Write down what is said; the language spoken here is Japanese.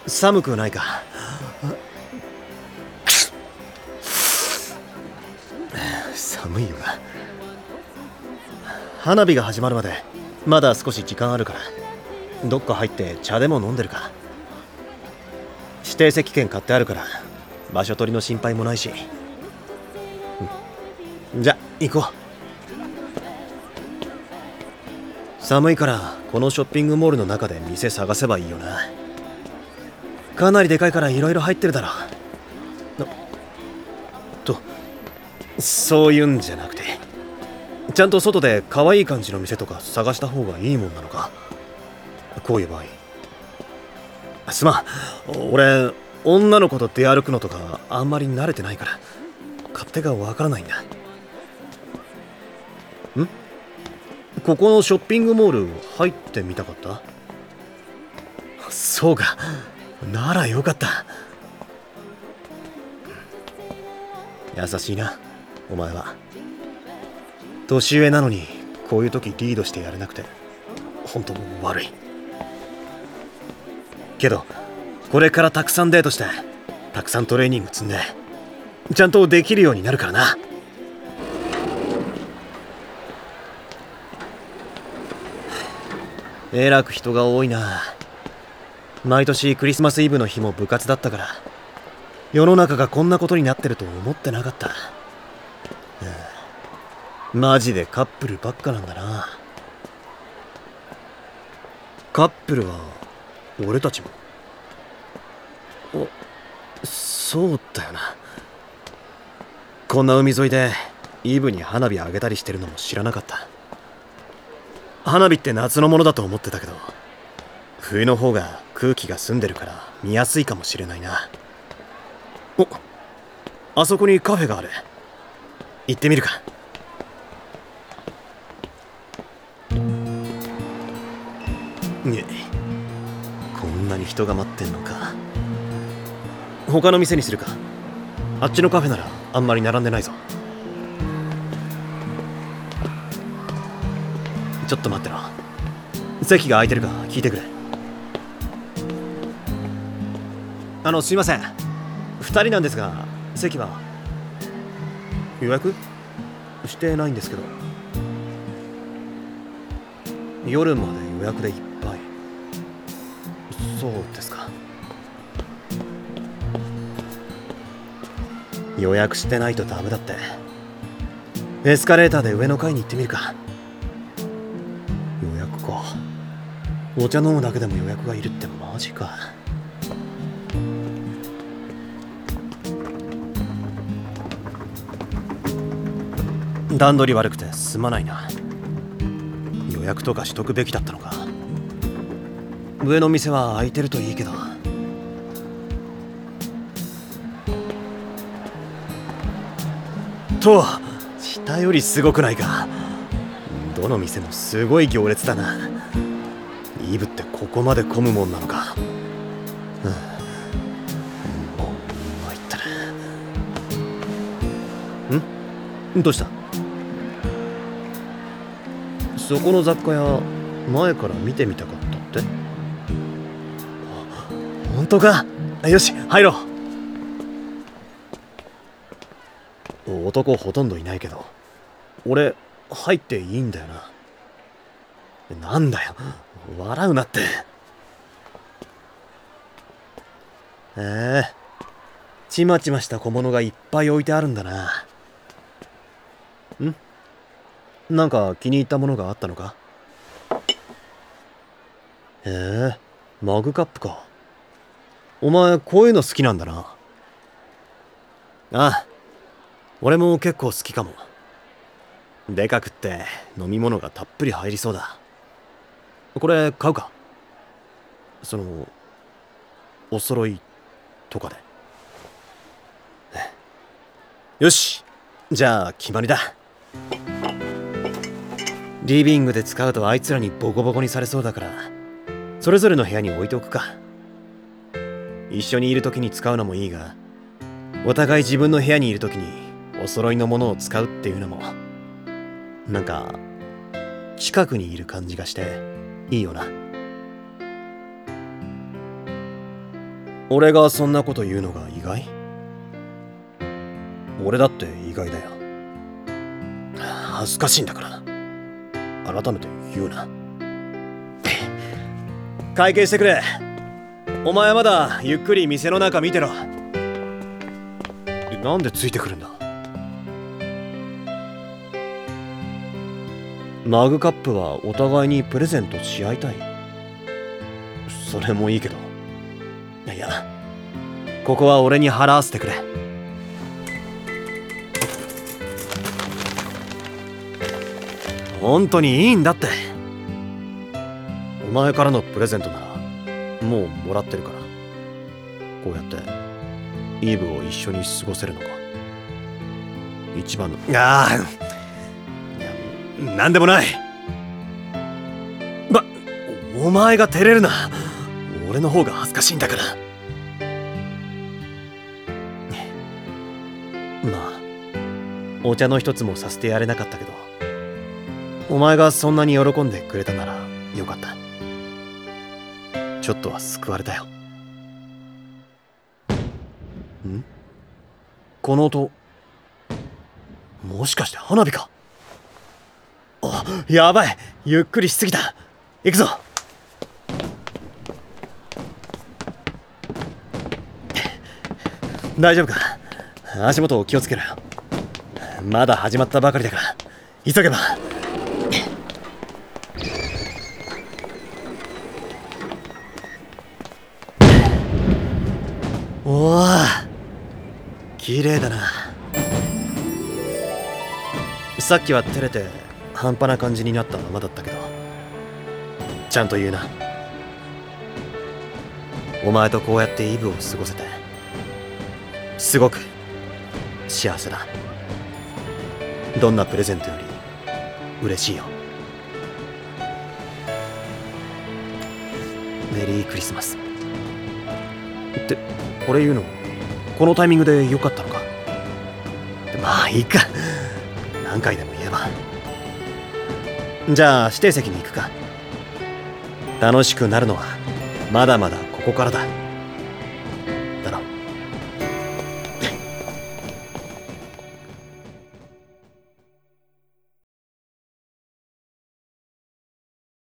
寒くないか？寒いよな。花火が始まるまでまだ少し時間あるから、どっか入って茶でも飲んでるか。指定席券買ってあるから場所取りの心配もないし。じゃ行こう。寒いからこのショッピングモールの中で店探せばいいよな。かなりでかいから色々入ってるだろ。そういうんじゃなくて、ちゃんと外で可愛い感じの店とか探した方がいいもんなのか、こういう場合。すまん、俺女の子と出歩くのとかあんまり慣れてないから勝手がわからないんだ。ここのショッピングモール入ってみたかった？そうか、ならよかった。優しいなお前は。年上なのにこういう時リードしてやれなくて本当悪いけど、これからたくさんデートしてたくさんトレーニング積んでちゃんとできるようになるからな。えらく人が多いな。毎年クリスマスイブの日も部活だったから世の中がこんなことになってると思ってなかった。マジでカップルばっかなんだな。カップルは俺たちも。そうだよな。こんな海沿いでイブに花火あげたりしてるのも知らなかった。花火って夏のものだと思ってたけど、冬の方が空気が澄んでるから見やすいかもしれないな。あそこにカフェがある。行ってみるか。こんなに人が待ってんのか。他の店にするか。あっちのカフェならあんまり並んでないぞ。ちょっと待ってろ。席が空いてるか聞いてくれ。すいません、2人なんですが席は予約してないんですけど。夜まで予約でいっぱい。そうですか。予約してないとダメだって。エスカレーターで上の階に行ってみるか。予約か。お茶飲むだけでも予約がいるってマジか。段取り悪くてすまないな。予約とかしとくべきだったのか。上の店は空いてるといいけど。と下よりすごくないか。どの店もすごい行列だな。イブってここまで混むもんなのか。もう参ったな。どうした？そこの雑貨屋前から見てみたかったって。本当か。よし入ろう。男ほとんどいないけど俺入っていいんだよな。なんだよ笑うなって。ちまちました小物がいっぱい置いてあるんだな。なんか気に入ったものがあったのか？マグカップか。お前こういうの好きなんだな。ああ、俺も結構好きかも。でかくって飲み物がたっぷり入りそうだ。これ買うか？お揃いとかで。よし、じゃあ決まりだ。リビングで使うとあいつらにボコボコにされそうだからそれぞれの部屋に置いておくか。一緒にいる時に使うのもいいが、お互い自分の部屋にいる時にお揃いのものを使うっていうのもなんか近くにいる感じがしていいよな。 俺がそんなこと言うのが意外？俺だって意外だよ。恥ずかしいんだから。改めて言うな。会計してくれ。お前まだゆっくり店の中見てろ。なんでついてくるんだ？マグカップはお互いにプレゼントし合いたい。それもいいけど、いや、ここは俺に払わせてくれ。本当にいいんだって。お前からのプレゼントならもうもらってるから。こうやってイーブを一緒に過ごせるのが一番の。ああ、なんでもない。お前が照れるな。俺の方が恥ずかしいんだから。まあお茶の一つもさせてやれなかったけど、お前がそんなに喜んでくれたならよかった。ちょっとは救われたよ。ん？この音、もしかして花火か？あ、やばい、ゆっくりしすぎた。行くぞ。大丈夫か？足元を気をつけろよ。まだ始まったばかりだから急げば。おお、綺麗だな。さっきは照れて半端な感じになったままだったけど、ちゃんと言うな。お前とこうやってイブを過ごせてすごく幸せだ。どんなプレゼントより嬉しいよ。メリークリスマスってこれ言うのこのタイミングでよかったのか？まあいいか、何回でも言えば。じゃあ指定席に行くか。楽しくなるのはまだまだここからだ。